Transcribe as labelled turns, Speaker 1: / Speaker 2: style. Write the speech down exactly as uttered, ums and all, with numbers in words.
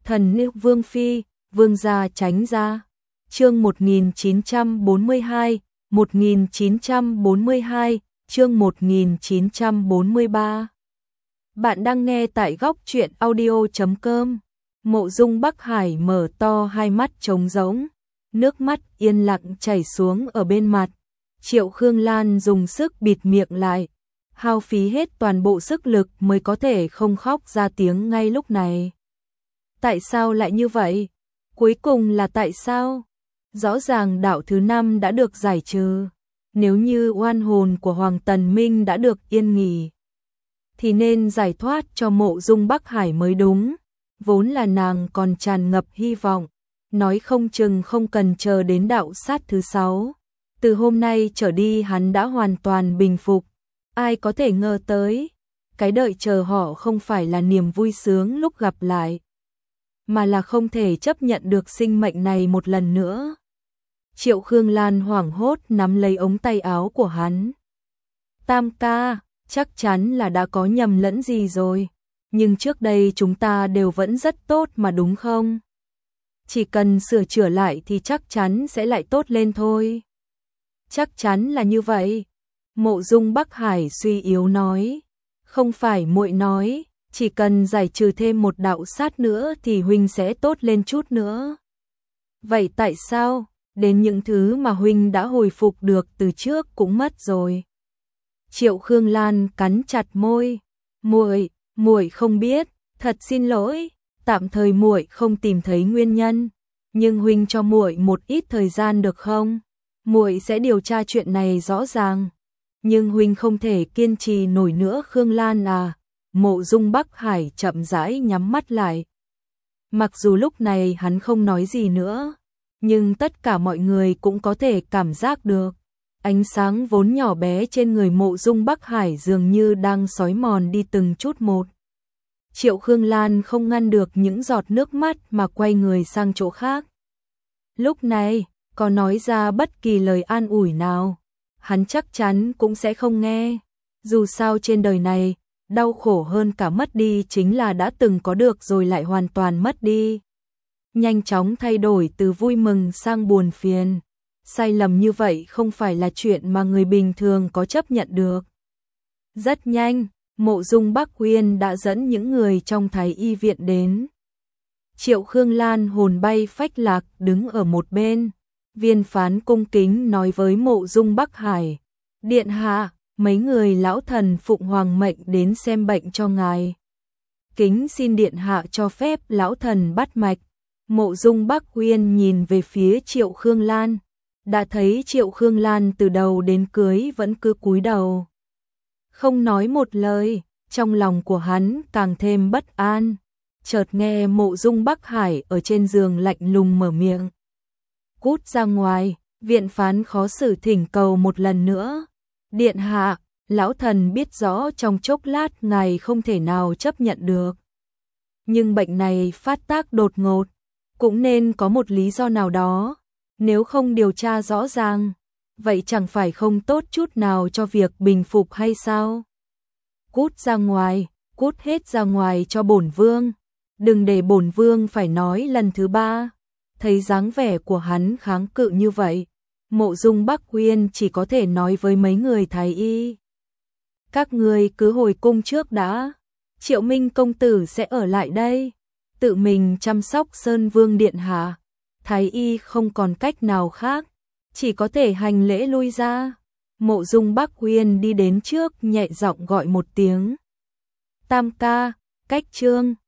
Speaker 1: Thần nữ Vương Phi, Vương gia tránh ra. Chương một nghìn chín trăm bốn mươi hai, một nghìn chín trăm bốn mươi hai, chương một nghìn chín trăm bốn mươi ba. Bạn đang nghe tại góc truyện audio chấm com. Mộ Dung Bắc Hải mở to hai mắt trống rỗng, nước mắt yên lặng chảy xuống ở bên mặt. Triệu Khương Lan dùng sức bịt miệng lại, hao phí hết toàn bộ sức lực mới có thể không khóc ra tiếng ngay lúc này. Tại sao lại như vậy? Cuối cùng là tại sao? Rõ ràng đạo thứ năm đã được giải trừ. Nếu như oan hồn của Hoàng Tần Minh đã được yên nghỉ, thì nên giải thoát cho Mộ Dung Bắc Hải mới đúng. Vốn là nàng còn tràn ngập hy vọng, nói không chừng không cần chờ đến đạo sát thứ sáu. Từ hôm nay trở đi hắn đã hoàn toàn bình phục. Ai có thể ngờ tới, cái đợi chờ họ không phải là niềm vui sướng lúc gặp lại, mà là không thể chấp nhận được sinh mệnh này một lần nữa. Triệu Khương Lan hoảng hốt nắm lấy ống tay áo của hắn. Tam ca, chắc chắn là đã có nhầm lẫn gì rồi, nhưng trước đây chúng ta đều vẫn rất tốt mà đúng không? Chỉ cần sửa chữa lại thì chắc chắn sẽ lại tốt lên thôi. Chắc chắn là như vậy. Mộ Dung Bắc Hải suy yếu nói. Không phải muội nói, chỉ cần giải trừ thêm một đạo sát nữa thì huynh sẽ tốt lên chút nữa. Vậy tại sao, đến những thứ mà huynh đã hồi phục được từ trước cũng mất rồi? Triệu Khương Lan cắn chặt môi. Muội, muội không biết, thật xin lỗi, tạm thời muội không tìm thấy nguyên nhân, nhưng huynh cho muội một ít thời gian được không? Muội sẽ điều tra chuyện này rõ ràng. Nhưng huynh không thể kiên trì nổi nữa Khương Lan à. Mộ Dung Bắc Hải chậm rãi nhắm mắt lại. Mặc dù lúc này hắn không nói gì nữa, nhưng tất cả mọi người cũng có thể cảm giác được. Ánh sáng vốn nhỏ bé trên người Mộ Dung Bắc Hải dường như đang xói mòn đi từng chút một. Triệu Khương Lan không ngăn được những giọt nước mắt mà quay người sang chỗ khác. Lúc này, có nói ra bất kỳ lời an ủi nào, hắn chắc chắn cũng sẽ không nghe. Dù sao trên đời này, đau khổ hơn cả mất đi chính là đã từng có được rồi lại hoàn toàn mất đi. Nhanh chóng thay đổi từ vui mừng sang buồn phiền. Sai lầm như vậy không phải là chuyện mà người bình thường có chấp nhận được. Rất nhanh, Mộ Dung Bắc Uyên đã dẫn những người trong Thái Y viện đến. Triệu Khương Lan hồn bay phách lạc đứng ở một bên. Viên phán cung kính nói với Mộ Dung Bắc Hải. Điện hạ, mấy người lão thần phụng hoàng mệnh đến xem bệnh cho ngài. Kính xin điện hạ cho phép lão thần bắt mạch. Mộ Dung Bắc Uyên nhìn về phía Triệu Khương Lan. Đã thấy Triệu Khương Lan từ đầu đến cuối vẫn cứ cúi đầu, không nói một lời. Trong lòng của hắn càng thêm bất an. Chợt nghe Mộ Dung Bắc Hải ở trên giường lạnh lùng mở miệng. Cút ra ngoài. Viện phán khó xử thỉnh cầu một lần nữa. Điện hạ, lão thần biết rõ trong chốc lát ngài không thể nào chấp nhận được, nhưng bệnh này phát tác đột ngột, cũng nên có một lý do nào đó. Nếu không điều tra rõ ràng, vậy chẳng phải không tốt chút nào cho việc bình phục hay sao? Cút ra ngoài, cút hết ra ngoài cho bổn vương. Đừng để bổn vương phải nói lần thứ ba. Thấy dáng vẻ của hắn kháng cự như vậy, Mộ Dung Bắc Uyên chỉ có thể nói với mấy người Thái Y. Các người cứ hồi cung trước đã. Triệu Minh công tử sẽ ở lại đây, tự mình chăm sóc Sơn Vương điện hạ. Thái Y không còn cách nào khác, chỉ có thể hành lễ lui ra. Mộ Dung Bắc Uyên đi đến trước nhẹ giọng gọi một tiếng. Tam ca, Cách Trương.